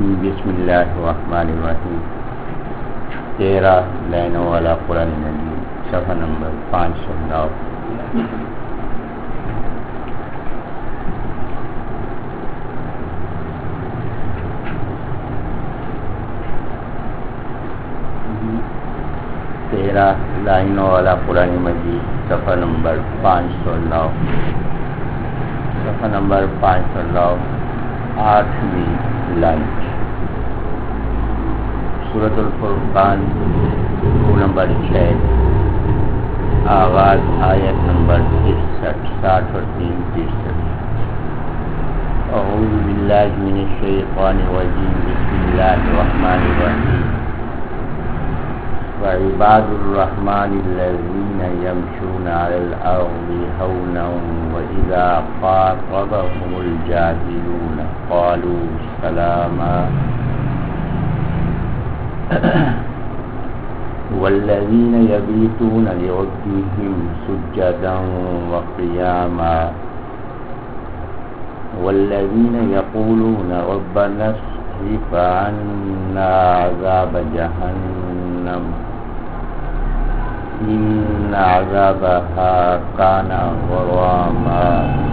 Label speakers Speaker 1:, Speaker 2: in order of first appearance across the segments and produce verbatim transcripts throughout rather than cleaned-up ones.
Speaker 1: بسم اللہ الرحمن الرحیم. تیرہ لائنوں والا قرآن مجید، صفحہ نمبر پانچ سو نو. تیرہ لائنوں والا قرآن مجید، صفحہ نمبر پانچ سو نو. صفحہ نمبر پانچ سو نو، آٹھویں لائن. سورۃ الفرقان نمبر چھ، آغاز آیت نمبر ترسٹھ، ساٹھ اور تین ترسٹھ. اعوذ باللہ من الشیطان الرجیم، بسم اللہ الرحمن الرحیم. وعباد الرحمن الذین یمشون علی الارض ہونا واذا خاطبهم الجاہلون قالوا سلاما. والذین یبیتون لربهم سجدا وقیاما. والذین یقولون ربنا اصرف عنا عذاب جہنم ان عذابها كان غراما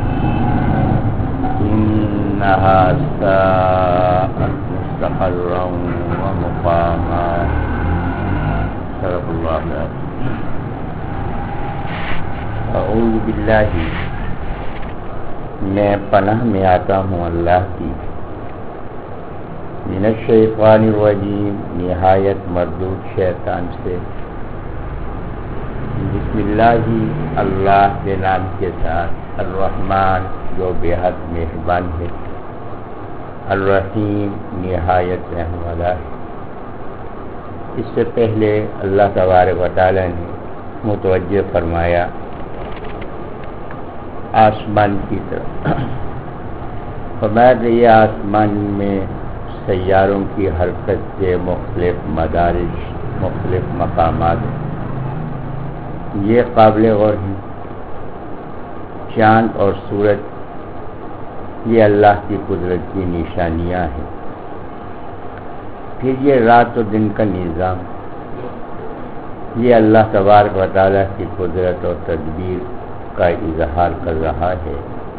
Speaker 1: انها ساءت مستقرا ومقاما. صدق اللہ العظیم. اعوذ باللہ، میں پناہ میں آتا ہوں اللہ کی، من الشیطان الرجیم، نہایت مردود شیطان سے. بسم اللہ، اللہ کے نام کے ساتھ، الرحمن جو بے حد مہربان ہے، الرحیم نہایت رحم والا ہے. اس سے پہلے اللہ تبارک و تعالی نے متوجہ فرمایا آسمان کی طرف. فرمایا کہ یہ آسمان میں سیاروں کی حرکت سے مختلف مدارج، مختلف مقامات ہیں، یہ قابل غور ہیں. چاند اور سورج یہ اللہ کی قدرت کی نشانیاں ہیں. پھر یہ رات و دن کا نظام، یہ اللہ تبارک و تعالیٰ کی قدرت اور تدبیر کا اظہار کر رہا ہے.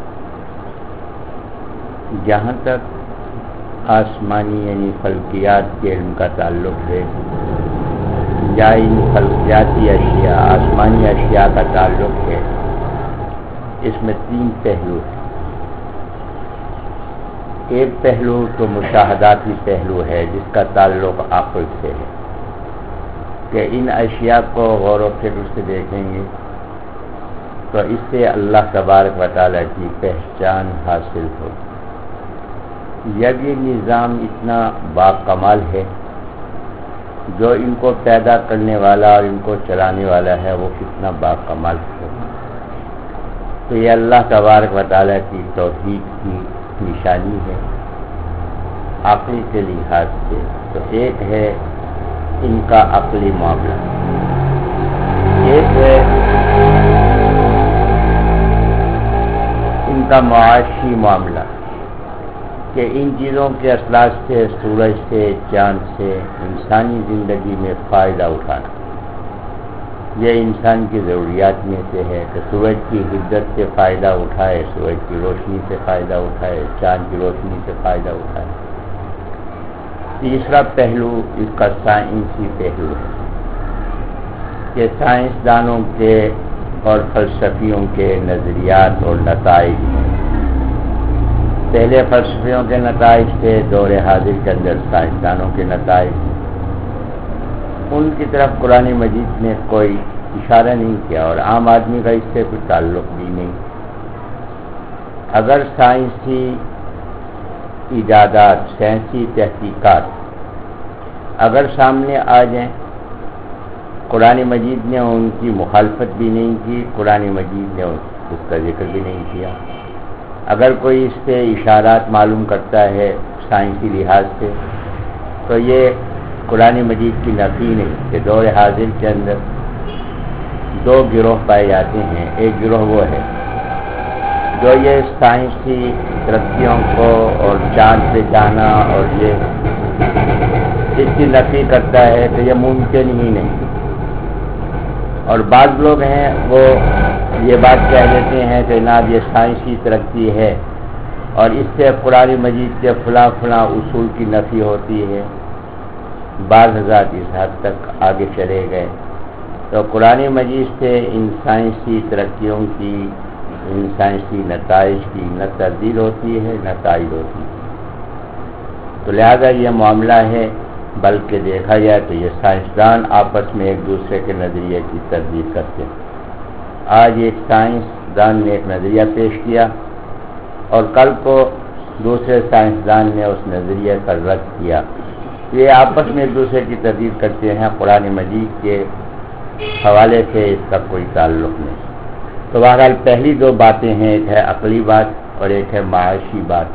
Speaker 1: جہاں تک آسمانی یعنی فلکیات کے علم کا تعلق ہے، یا ان فلکیاتی اشیاء، آسمانی اشیاء کا تعلق ہے، اس میں تین پہلو ہیں. ایک پہلو تو مشاہداتی پہلو ہے جس کا تعلق عقل سے ہے، کہ ان اشیاء کو غور و فکر سے دیکھیں گے تو اس سے اللہ تبارک و تعالیٰ کی پہچان حاصل ہو. جب یہ نظام اتنا باکمال ہے، جو ان کو پیدا کرنے والا اور ان کو چلانے والا ہے وہ کتنا باکمال ہے، تو یہ اللہ تبارک و تعالیٰ کی توحید کی نشانی ہے عقل کے لحاظ سے. تو ایک ہے ان کا عقلی معاملہ، ایک ہے ان کا معاشی معاملہ، کہ ان چیزوں کے اثرات سے، سورج سے، چاند سے انسانی زندگی میں فائدہ اٹھانا. یہ انسان کی ضروریات میں سے ہے کہ سورج کی حدت سے فائدہ اٹھائے، سورج کی روشنی سے فائدہ اٹھائے، چاند کی روشنی سے فائدہ اٹھائے. تیسرا پہلو اس کا سائنسی پہلو ہے، کہ سائنسدانوں کے اور فلسفیوں کے نظریات اور نتائج ہیں. پہلے فلسفیوں کے نتائج تھے، دور حاضر کے اندر سائنسدانوں کے نتائج. ان کی طرف قرآن مجید نے کوئی اشارہ نہیں کیا اور عام آدمی کا اس سے کوئی تعلق بھی نہیں. اگر سائنسی ایجادات، سائنسی تحقیقات اگر سامنے آ جائیں، قرآن مجید نے ان کی مخالفت بھی نہیں کی، قرآن مجید نے اس کا ذکر بھی نہیں کیا. اگر کوئی اس سے اشارات معلوم کرتا ہے سائنسی لحاظ سے، تو یہ قرآن مجید کی نفی نہیں. کہ دور حاضر کے اندر دو گروہ پائے جاتے ہیں. ایک گروہ وہ ہے جو یہ سائنسی ترقیوں کو اور چاند پہ جانا اور یہ اس کی نفی کرتا ہے کہ یہ ممکن ہی نہیں. اور بعض لوگ ہیں وہ یہ بات کہہ دیتے ہیں کہ جناب یہ سائنسی ترقی ہے اور اس سے قرآن مجید کے فلاں فلاں اصول کی نفی ہوتی ہے. بعض حضرات اس حد تک آگے چلے گئے. تو قرآن مجید سے ان سائنسی ترقیوں کی، ان سائنسی نتائج کی نہ تردید ہوتی ہے نہ تائید ہوتی ہے. تو لہذا یہ معاملہ ہے، بلکہ دیکھا جائے تو یہ سائنسدان آپس میں ایک دوسرے کے نظریے کی تردید کرتے ہیں. آج ایک سائنسدان نے ایک نظریہ پیش کیا اور کل کو دوسرے سائنسدان نے اس نظریے کا رد کیا. یہ آپس میں ایک دوسرے کی تردید کرتے ہیں. قرآن مجید کے حوالے سے اس کا کوئی تعلق نہیں. تو بہرحال پہلی دو باتیں ہیں، ایک ہے عقلی بات اور ایک ہے معاشی بات.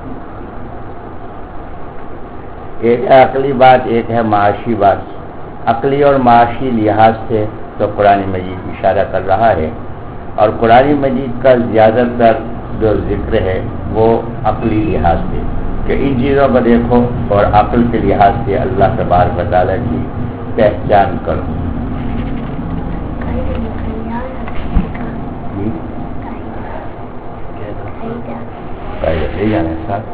Speaker 1: ایک ہے عقلی بات، ایک ہے معاشی بات. عقلی اور معاشی لحاظ سے تو قرآن مجید اشارہ کر رہا ہے، اور قرآن مجید کا زیادہ تر جو ذکر ہے وہ عقلی لحاظ سے، کہ ان چیزوں کو دیکھو اور عقل کے لحاظ سے اللہ تبارک و تعالیٰ کی پہچان کرو. لے جانے ساتھ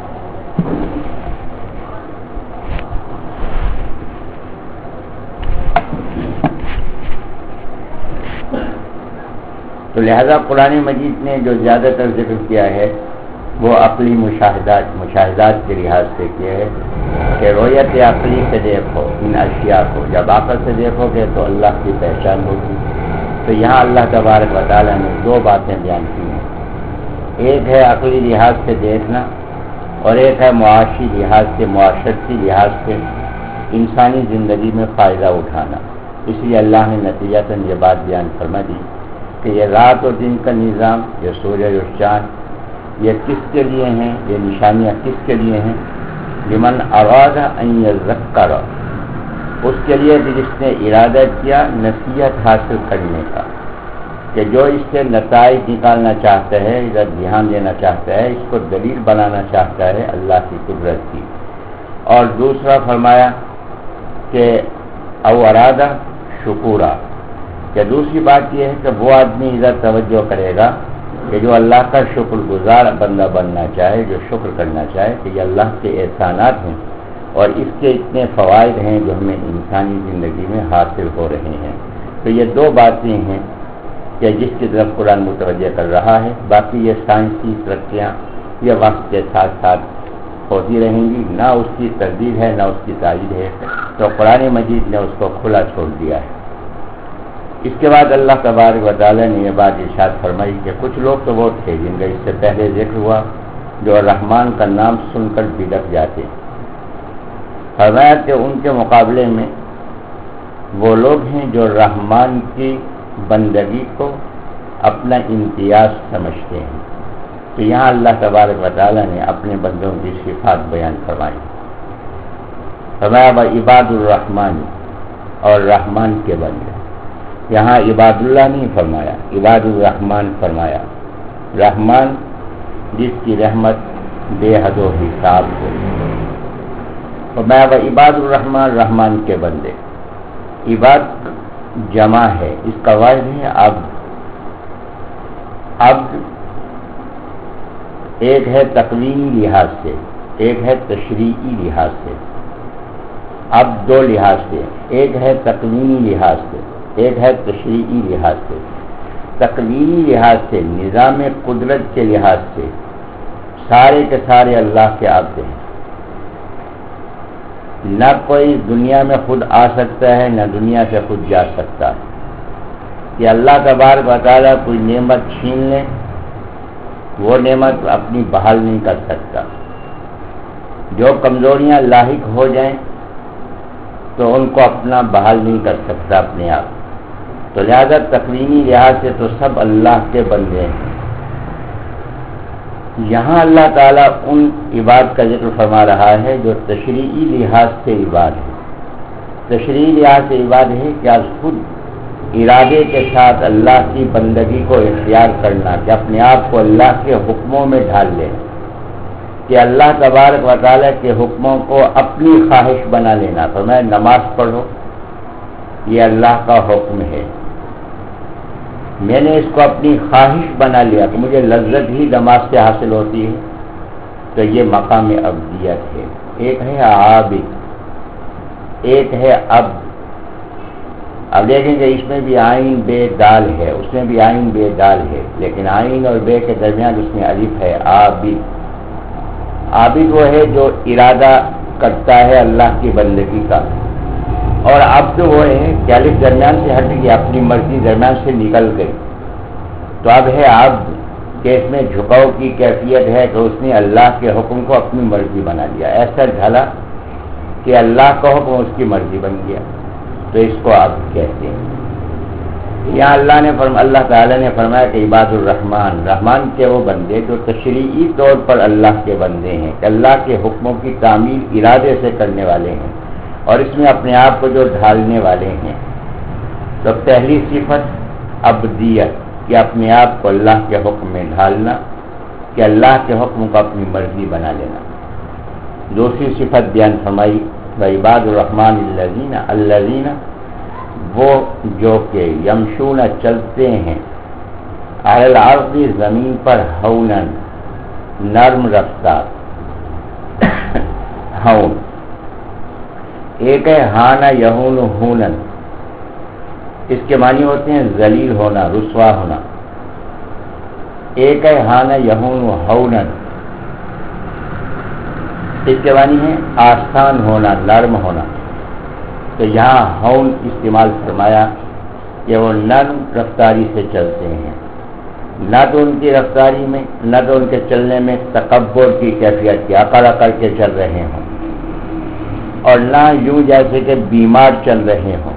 Speaker 1: تو لہذا قرآن مجید نے جو زیادہ تر ذکر کیا ہے وہ عقلی مشاہدات مشاہدات کے لحاظ سے کیا ہے کہ رویت عقلی سے دیکھو ان اشیاء کو. جب عقل سے دیکھو گے تو اللہ کی پہچان ہوگی. تو یہاں اللہ تبارک و تعالیٰ نے دو باتیں بیان کی ہیں. ایک ہے عقلی لحاظ سے دیکھنا اور ایک ہے معاشی لحاظ سے، معاشرتی لحاظ سے انسانی زندگی میں فائدہ اٹھانا. اس لیے اللہ نے نتیجتاً یہ بات بیان فرما دی کہ یہ رات اور دن کا نظام، یہ سورج اور چاند، یہ کس کے لیے ہیں، یہ نشانیاں کس کے لیے ہیں؟ لمن اراد ان یذکر، اس کے لیے بھی جس نے ارادہ کیا نصیحت حاصل کرنے کا، کہ جو اس سے نتائج نکالنا چاہتا ہے، ادھر دھیان دینا چاہتا ہے، اس کو دلیل بنانا چاہتا ہے اللہ کی قدرت کی. اور دوسرا فرمایا کہ او ارادہ شکورا، کہ دوسری بات یہ ہے کہ وہ آدمی ادھر توجہ کرے گا کہ جو اللہ کا شکر گزار بندہ بننا چاہے، جو شکر کرنا چاہے کہ یہ اللہ کے احسانات ہیں اور اس کے اتنے فوائد ہیں جو ہمیں انسانی زندگی میں حاصل ہو رہے ہیں. تو یہ دو باتیں ہیں کہ جس کی طرف قرآن متوجہ کر رہا ہے. باقی یہ سائنسی ترقیاں یہ وقت کے ساتھ ساتھ ہوتی رہیں گی، نہ اس کی تردید ہے نہ اس کی تائید ہے. تو قرآن مجید نے اس کو کھلا چھوڑ دیا ہے. اس کے بعد اللہ تبارک و تعالیٰ نے یہ بات ارشاد فرمائی کہ کچھ لوگ تو وہ تھے جن کا اس سے پہلے ذکر ہوا جو رحمان کا نام سن کر بلک جاتے. فرمایا کہ ان کے مقابلے میں وہ لوگ ہیں جو رحمان کی بندگی کو اپنا امتیاز سمجھتے ہیں. تو یہاں اللہ تبارک و تعالیٰ نے اپنے بندوں کی صفات بیان فرمائی. فرمایا با عباد الرحمن، اور رحمان کے بندے. یہاں عباد اللہ نہیں فرمایا، عباد الرحمن فرمایا. رحمان جس کی رحمت بے حد و حساب ہو. فرمایا با عباد الرحمن، رحمان کے بندے. عباد جمع ہے، اس کا واحد ہے عبد. عبد ایک ہے تقویمی لحاظ سے، ایک ہے تشریعی لحاظ سے. عبد دو لحاظ سے، ایک ہے تقویمی لحاظ سے، ایک ہے تشریعی لحاظ سے. تقویمی لحاظ سے، نظام قدرت کے لحاظ سے سارے کے سارے اللہ کے عبد ہیں. نہ کوئی دنیا میں خود آ سکتا ہے نہ دنیا سے خود جا سکتا ہے. کہ اللہ تبارک و تعالیٰ کوئی نعمت چھین لے، وہ نعمت اپنی بحال نہیں کر سکتا. جو کمزوریاں لاحق ہو جائیں تو ان کو اپنا بحال نہیں کر سکتا اپنے آپ. تو لہذا تقویمی لحاظ سے تو سب اللہ کے بندے ہیں. یہاں اللہ تعالیٰ ان عباد کا ذکر فرما رہا ہے جو تشریعی لحاظ سے عباد ہے. تشریعی لحاظ سے عباد ہے کہ آج خود ارادے کے ساتھ اللہ کی بندگی کو اختیار کرنا کہ اپنے آپ کو اللہ کے حکموں میں ڈھال لے، کہ اللہ تبارک و تعالیٰ کے حکموں کو اپنی خواہش بنا لینا۔ فرمایا نماز پڑھو، یہ اللہ کا حکم ہے، میں نے اس کو اپنی خواہش بنا لیا کہ مجھے لذت ہی نماز سے حاصل ہوتی ہے، تو یہ مقام عبدیت ہے۔ ایک ہے عابد، ایک ہے عبد۔ اب دیکھیں کہ اس میں بھی آئین بے دال ہے، اس میں بھی آئین بے دال ہے، لیکن آئین اور بے کے درمیان اس میں الف ہے۔ عابد، عابد وہ ہے جو ارادہ کرتا ہے اللہ کی بندگی کا، اور عبد وہ ہے کہ الف درمیان سے ہٹ گئی، اپنی مرضی درمیان سے نکل گئی، تو اب ہے عبد کہ اس میں جھکاؤ کی کیفیت ہے کہ اس نے اللہ کے حکم کو اپنی مرضی بنا لیا، ایسا ڈھالا کہ اللہ کا حکم اس کی مرضی بن گیا، تو اس کو عبد کہتے ہیں۔ یہاں اللہ نے فرم اللہ تعالیٰ نے فرمایا کہ عباد الرحمن، رحمان کے وہ بندے جو تشریعی طور پر اللہ کے بندے ہیں، کہ اللہ کے حکموں کی تعمیل ارادے سے کرنے والے ہیں اور اس میں اپنے آپ کو جو ڈھالنے والے ہیں۔ تو پہلی صفت عبدیت، کہ اپنے آپ کو اللہ کے حکم میں ڈھالنا، کہ اللہ کے حکم کو اپنی مرضی بنا لینا۔ دوسری صفت بیان فرمائی وعباد الرحمن الذین الذین وہ جو کہ یمشون چلتے ہیں علی الارض زمین پر ہونن نرم رفتار، ہون ایک ہے ہانا یہون ہونن، اس کے معنی ہوتے ہیں ذلیل ہونا، رسوا ہونا۔ ایک ہے ہانا یہون ہونن، اس کے معنی ہے آسان ہونا، نرم ہونا۔ تو یہاں ہون استعمال فرمایا کہ وہ نرم رفتاری سے چلتے ہیں، نہ تو ان کی رفتاری میں، نہ تو ان کے چلنے میں تکبر کی کیفیت کی اکڑ اکڑ کے چل رہے ہوں، اور نہ یوں جیسے کہ بیمار چل رہے ہوں۔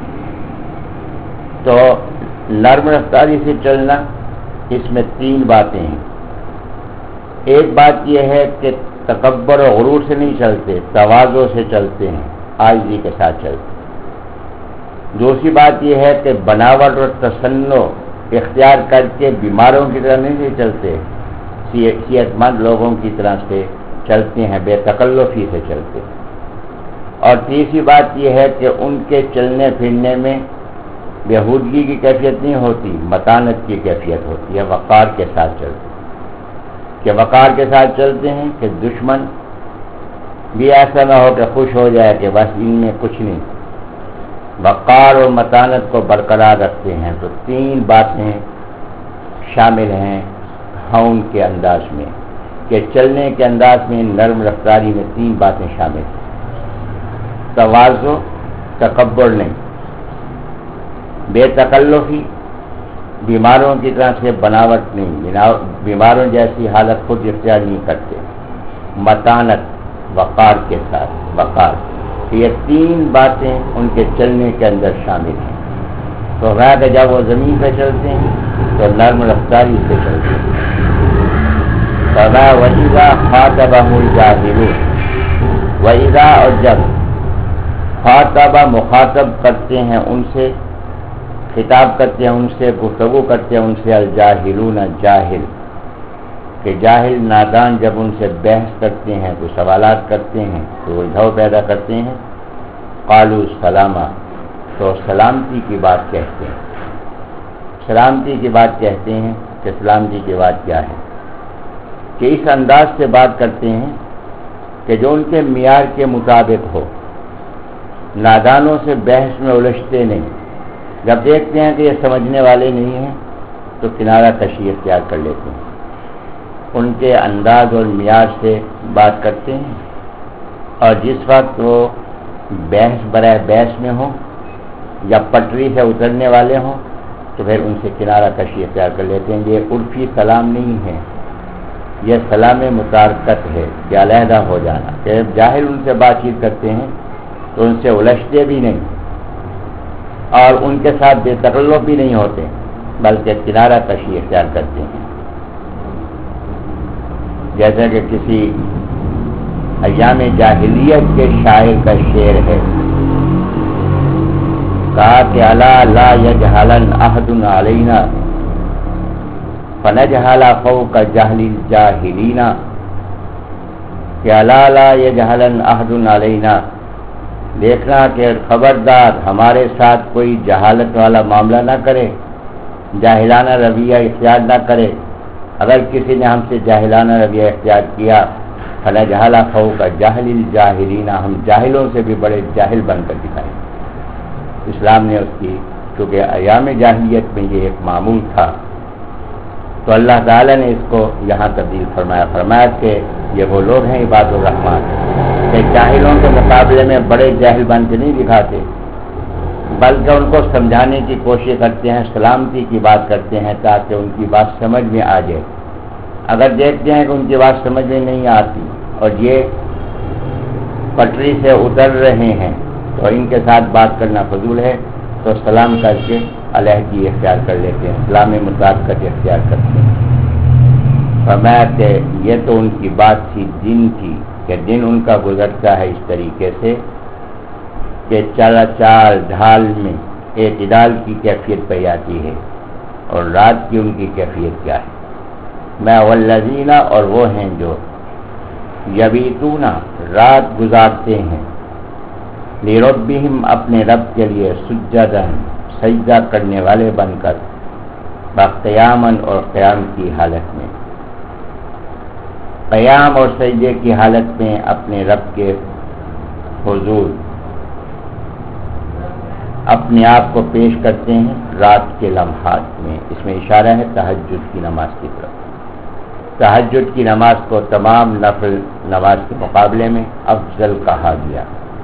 Speaker 1: تو نرم رفتاری سے چلنا، اس میں تین باتیں ہیں۔ ایک بات یہ ہے کہ تکبر و غرور سے نہیں چلتے، تواضع سے چلتے ہیں، عاجزی کے ساتھ چلتے ہیں۔ دوسری بات یہ ہے کہ بناوٹ اور تسنع اختیار کر کے بیماروں کی طرح نہیں چلتے، صحت مند لوگوں کی طرح سے چلتے ہیں، بے تکلفی سے چلتے ہیں۔ اور تیسری بات یہ ہے کہ ان کے چلنے پھرنے میں بےہودگی کی کیفیت نہیں ہوتی، متانت کی کیفیت ہوتی ہے، وقار کے ساتھ چلتے ہیں، کہ وقار کے ساتھ چلتے ہیں کہ دشمن بھی ایسا نہ ہو کہ خوش ہو جائے کہ بس ان میں کچھ نہیں، وقار اور متانت کو برقرار رکھتے ہیں۔ تو تین باتیں شامل ہیں ہون کے انداز میں، کہ چلنے کے انداز میں نرم رفتاری میں تین باتیں شامل ہیں، تواضع، تکبر نہیں، بے تکلفی، بیماروں کی طرح سے بناوٹ نہیں، بیماروں جیسی حالت خود اختیار نہیں کرتے، متانت، وقار کے ساتھ، وقار۔ یہ تین باتیں ان کے چلنے کے اندر شامل ہیں۔ تو ہے کہ جب وہ زمین پہ چلتے ہیں تو نرم رفتاری سے چلتے ہیں۔ وَإِذَا خَاطَبَهُمُ الْجَاهِلُونَ، وَإِذَا اور جب خاطبہ مخاطب کرتے ہیں ان سے، خطاب کرتے ہیں ان سے، گفتگو کرتے ہیں ان سے، الجاہلون جاہل، کہ جاہل نادان جب ان سے بحث کرتے ہیں، تو سوالات کرتے ہیں، تو الجھاؤ پیدا کرتے ہیں، قالوا سلاما، تو سلامتی کی بات کہتے ہیں۔ سلامتی کی بات کہتے ہیں کہ سلامتی کی بات کیا ہے، کہ اس انداز سے بات کرتے ہیں کہ جو ان کے معیار کے مطابق ہو، نادانوں سے بحث میں الجھتے نہیں، جب دیکھتے ہیں کہ یہ سمجھنے والے نہیں ہیں تو کنارہ کشی اختیار کر لیتے ہیں، ان کے انداز اور معیار سے بات کرتے ہیں، اور جس وقت وہ بحث برائے بحث میں ہوں یا پٹری سے اترنے والے ہوں تو پھر ان سے کنارہ کشی اختیار کر لیتے ہیں۔ یہ عرفی سلام نہیں ہے، یہ سلام متارکت ہے، کہ علیحدہ ہو جانا، کہ جاہل ان سے بات چیت کرتے ہیں تو ان سے الجھتے بھی نہیں اور ان کے ساتھ بے تکلف بھی نہیں ہوتے، بلکہ کنارہ کشی اختیار کرتے ہیں۔ جیسا کہ کسی ایام جاہلیت کے شاعر کا شعر ہے کہا کہ الا لا یجہلن احد علینا فنجہل فوق جہل الجاہلین، کہ الا لا یجہلن احد علینا، دیکھنا کہ خبردار ہمارے ساتھ کوئی جہالت والا معاملہ نہ کرے، جاہلانہ رویہ اختیار نہ کرے۔ اگر کسی نے ہم سے جاہلانہ رویہ اختیار کیا فنجہل فوق جہل الجاہلین، ہم جاہلوں سے بھی بڑے جاہل بن کر دکھائیں۔ اسلام نے اس کی، کیونکہ ایام جاہلیت میں یہ ایک معمول تھا، تو اللہ تعالیٰ نے اس کو یہاں تبدیل فرمایا فرمایا کہ یہ وہ لوگ ہیں عباد الرحمن کہ جاہلوں کے مقابلے میں بڑے جاہل بن کے نہیں دکھاتے، بلکہ ان کو سمجھانے کی کوشش کرتے ہیں، سلامتی کی بات کرتے ہیں تاکہ ان کی بات سمجھ میں آ جائے۔ اگر دیکھتے ہیں کہ ان کی بات سمجھ میں نہیں آتی اور یہ پٹری سے اتر رہے ہیں تو ان کے ساتھ بات کرنا فضول ہے، تو سلام کر کے علیحدگی اختیار کر لیتے ہیں، اسلامی مطابقت اختیار کرتے ہیں۔ فرمایا کہ یہ تو ان کی بات تھی دن کی، کہ دن ان کا گزرتا ہے اس طریقے سے کہ چال چال ڈھال میں اعتدال کی کیفیت پہ آتی ہے، اور رات کی ان کی کیفیت کیا ہے؟ میں والذین، اور وہ ہیں جو یبیتون، رات گزارتے ہیں، لربہم، اپنے رب کے لیے، سجداً، سجدہ کرنے والے بن کر، باقیاماً، اور قیام کی حالت میں، قیام اور سجدے کی حالت میں اپنے رب کے حضور اپنے آپ کو پیش کرتے ہیں رات کے لمحات میں۔ اس میں اشارہ ہے تہجد کی نماز کی طرف۔ تہجد کی نماز کو تمام نفل نماز کے مقابلے میں افضل کہا گیا۔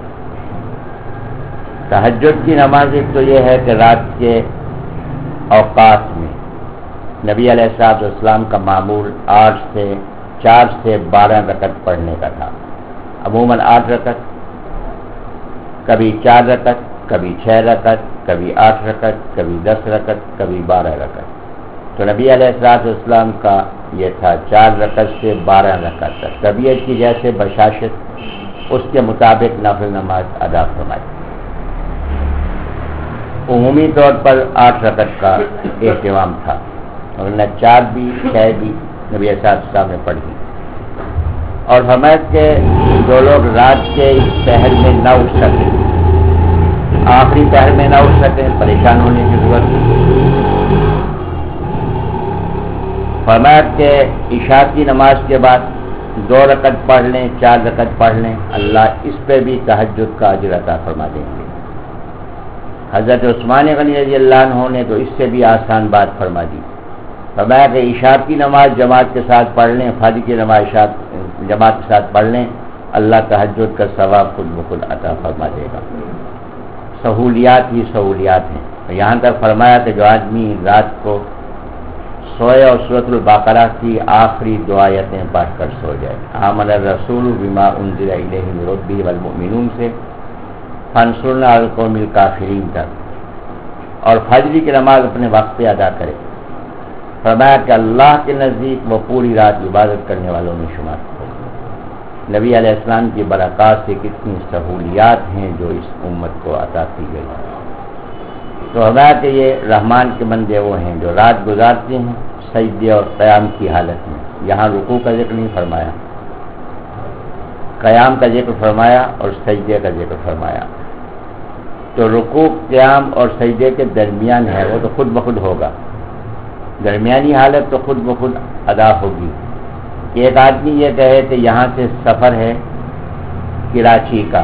Speaker 1: تہجد کی نماز ایک تو یہ ہے کہ رات کے اوقات میں نبی علیہ الصلوۃ والسلام کا معمول آٹھ سے چار سے بارہ رکعت پڑھنے کا تھا، عموماً آٹھ رکعت، کبھی چار رکعت، کبھی چھ رکعت، کبھی آٹھ رکعت، کبھی دس رکعت، کبھی بارہ رکعت۔ تو نبی علیہ الصلوۃ والسلام کا یہ تھا چار رکعت سے بارہ رکعت تک، طبیعت کی جیسے بشاشت اس کے مطابق نفل نماز ادا فرمائی۔ عمومی طور پر آٹھ رکعت کا اہتمام تھا، ورنہ چار بھی چھ بھی نبی علیہ السلام نے پڑھی۔ اور فرمایا کہ جو لوگ رات کے اس پہر میں نہ اٹھ سکیں، آخری پہر میں نہ اٹھ سکیں، پریشان ہونے کی ضرورت نہیں۔ فرمایا کہ عشاء کی نماز کے بعد دو رکعت پڑھ لیں، چار رکعت پڑھ لیں، اللہ اس پہ بھی تہجد کا اجر عطا فرما دیں گے۔ حضرت عثمان غنی رضی اللہ عنہ نے تو اس سے بھی آسان بات فرما دی، فرمایا کہ عشاء کی نماز جماعت کے ساتھ پڑھ لیں، فجر کی نماز عشاء جماعت کے ساتھ پڑھ لیں، اللہ تہجد کا ثواب خود بخود عطا فرما دے گا۔ سہولیات ہی سہولیات ہیں۔ یہاں تک فرمایا کہ جو آدمی رات کو سوئے اور سورۃ البقرہ کی آخری دو آیتیں پڑھ کر سو جائے، آمن الرسول بما انزل الیہ من ربہ والمؤمنون سے فانصرنا علی القوم الکافرین تک، اور فجر کی نماز اپنے وقت پہ ادا کرے، فرمایا کہ اللہ کے نزدیک وہ پوری رات عبادت کرنے والوں میں شمار ہو۔ نبی علیہ السلام کی برکات سے کتنی سہولیات ہیں جو اس امت کو عطا کی گئی۔ تو فرمایا کہ یہ رحمان کے بندے وہ ہیں جو رات گزارتے ہیں سجدے اور قیام کی حالت میں۔ یہاں رکوع کا ذکر نہیں فرمایا، قیام کا ذکر فرمایا اور سجدے کا ذکر فرمایا۔ تو رکوع، قیام اور سجدے کے درمیان ہے وہ تو خود بخود ہوگا، درمیانی حالت تو خود بخود ادا ہوگی۔ ایک آدمی یہ کہے کہ یہاں سے سفر ہے کراچی کا،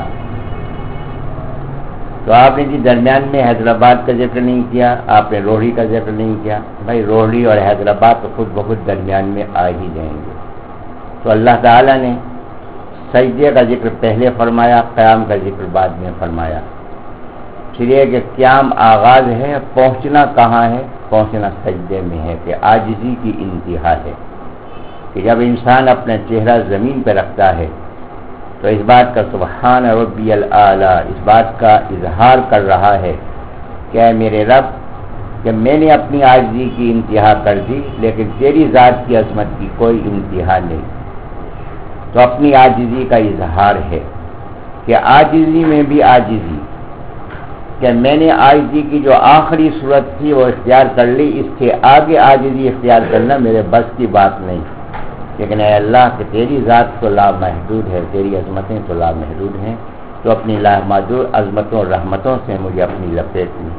Speaker 1: تو آپ نے جی درمیان میں حیدرآباد کا ذکر نہیں کیا، آپ نے روہڑی کا ذکر نہیں کیا۔ بھائی روہڑی اور حیدرآباد تو خود بخود درمیان میں آ ہی جائیں گے۔ تو اللہ تعالیٰ نے سجدے کا ذکر پہلے فرمایا، قیام کا ذکر بعد میں فرمایا، اس لیے کہ قیام آغاز ہے، پہنچنا کہاں ہے؟ پہنچنا سجدے میں ہے، کہ عاجزی کی انتہا ہے، کہ جب انسان اپنا چہرہ زمین پہ رکھتا ہے تو اس بات کا سبحان ربی الاعلیٰ، اس بات کا اظہار کر رہا ہے کہ اے میرے رب، کہ میں نے اپنی عاجزی کی انتہا کر دی، لیکن تیری ذات کی عظمت کی کوئی انتہا نہیں۔ تو اپنی عاجزی کا اظہار ہے کہ عاجزی میں بھی عاجزی، کہ میں نے عاجزی کی جو آخری صورت تھی وہ اختیار کر لی، اس کے آگے عاجزی اختیار کرنا میرے بس کی بات نہیں، لیکن اے اللہ کہ تیری ذات تو لامحدود ہے، تیری عظمتیں تو لامحدود ہیں، تو اپنی لامحدود عظمتوں اور رحمتوں سے مجھے اپنی لپیٹ لی۔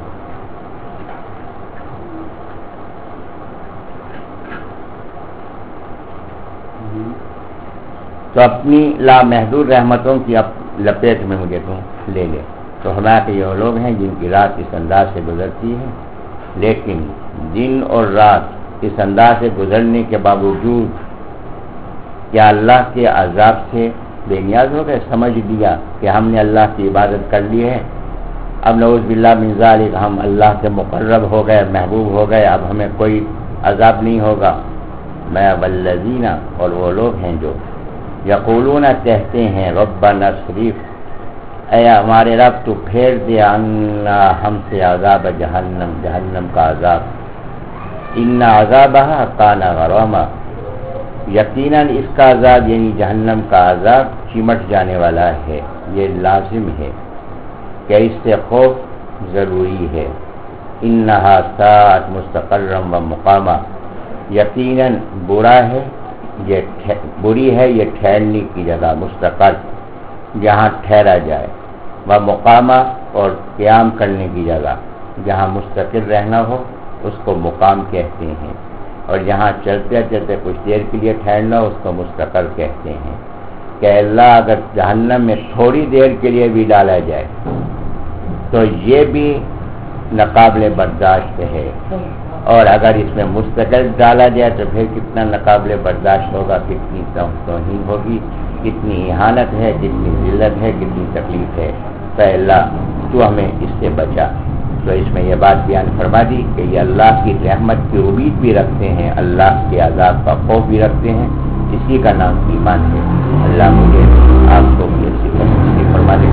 Speaker 1: تو اپنی لامحدود رحمتوں کی لپیٹ میں مجھے تو لے لے۔ تو ہمارے یہ لوگ ہیں جن کی رات اس انداز سے گزرتی ہے، لیکن دن اور رات اس انداز سے گزرنے کے باوجود کیا اللہ کے عذاب سے بے نیاز ہو گئے؟ سمجھ لیا کہ ہم نے اللہ کی عبادت کر لی ہے، اب نعوذ باللہ من ذالک ہم اللہ سے مقرب ہو گئے، محبوب ہو گئے، اب ہمیں کوئی عذاب نہیں ہوگا۔ میں والذین، اور وہ لوگ ہیں جو یقولون کہتے ہیں ربنا اصرف، اے ہمارے رب تو پھیر دے عنا ہم سے عذاب جہنم، جہنم کا عذاب، ان عذابها کان غراما، یقیناً اس کا عذاب یعنی جہنم کا عذاب چمٹ جانے والا ہے، یہ لازم ہے کہ اس سے خوف ضروری ہے۔ انہا ساعت مستقرا و مقاما، یقیناً برا ہے یہ بری ہے یہ ٹھہرنے کی جگہ، مستقر جہاں ٹھہرا جائے، و مقامہ اور قیام کرنے کی جگہ، جہاں مستقر رہنا ہو اس کو مقام کہتے ہیں، اور جہاں چلتے چلتے کچھ دیر کے لیے ٹھہرنا اس کو مستقر کہتے ہیں۔ کہ اللہ اگر جہنم میں تھوڑی دیر کے لیے بھی ڈالا جائے تو یہ بھی ناقابل برداشت ہے، اور اگر اس میں مستقل ڈالا جائے تو پھر کتنا ناقابل برداشت ہوگا، کتنی توہین ہوگی، کتنی اہانت ہے، کتنی ذلت ہے، کتنی تکلیف ہے۔ تو اللہ تو ہمیں اس سے بچا۔ تو اس میں یہ بات بیان فرما دی کہ یہ اللہ کی رحمت کی امید بھی رکھتے ہیں، اللہ کے عذاب کا خوف بھی رکھتے ہیں، اسی کا نام ایمان ہے۔ اللہ مجھے آپ کو بھی اسی کا فرما دے۔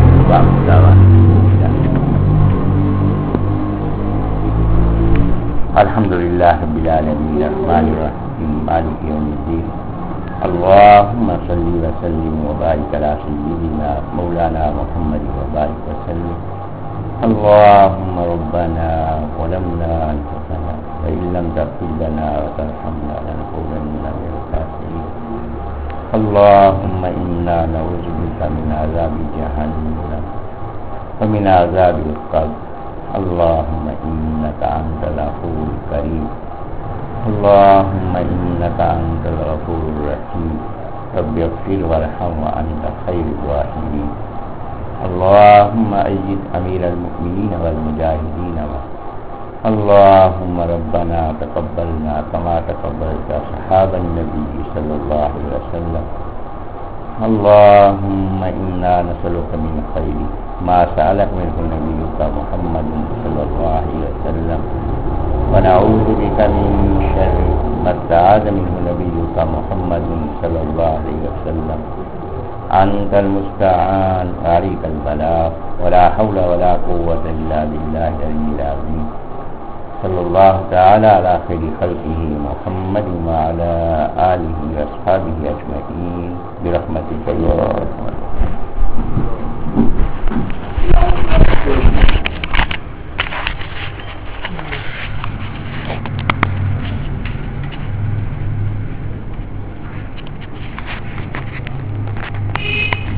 Speaker 1: الحمدللہ رب العالمین الرحمن الرحیم مالک یوم الدین، اللہم صلی وسلم وبارک علی سیدنا مولانا محمد وبارک وسلم۔ اللہم ربنا ظلمنا انفسنا وإن لم تغفر لنا وترحمنا لنكونن من الخاسرین۔ اللہم انا نعوذ بک من عذاب جہنم ومن عذاب القبر۔ اللہم انک انت الغفور الکریم، اللہم انک انت الغفور الرحیم، رب اغفر وارحم وانت خیر الراحمین۔ اللہم اید امیر المؤمنین والمجاہدین، اللہم ربنا تقبلنا کما تقبلت اصحاب النبی صلی اللہ علیہ وسلم۔ اللہم انا نسألک من خیر ما سألک منہ نبیک محمد صلی اللہ علیہ وسلم، ونعوذ بک من شر ما استعاذ منہ نبیک محمد صلی اللہ علیہ وسلم۔ انت المستعان وعلیک البلاغ ولا حول ولا قوة الا باللہ العلی العظیم۔ صلی اللہ تعالی علی خیر خلقہ محمد وعلی آلہ واصحابہ اجمعین برحمتک یا ارحم۔